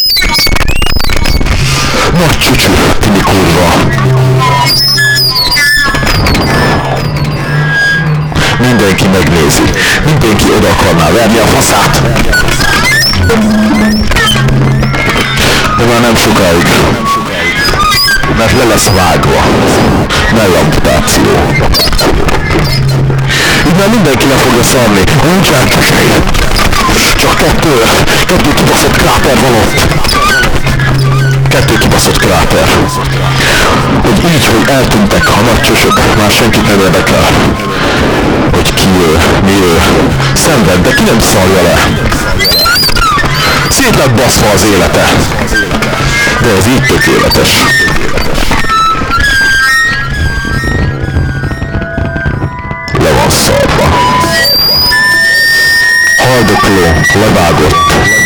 Nagy csúcsú, tini kurva. Mindenki megnézi. Mindenki oda akarná verni a faszát. De már nem sokáig. Mert le lesz vágva. Mellamputáció. Így már mindenki le fogja szarni. Nincsen kesely. Csak kettő kibaszott kráter van ott. Kettő kibaszott kráter. Hogy így, hogy eltűntek a nagy csösök, már senkit nem érdekel. Hogy ki mi szenved, de ki nem szarja le. Szét lett baszva az élete. De ez így tökéletes. Le van szarva. Haldokló, levágott.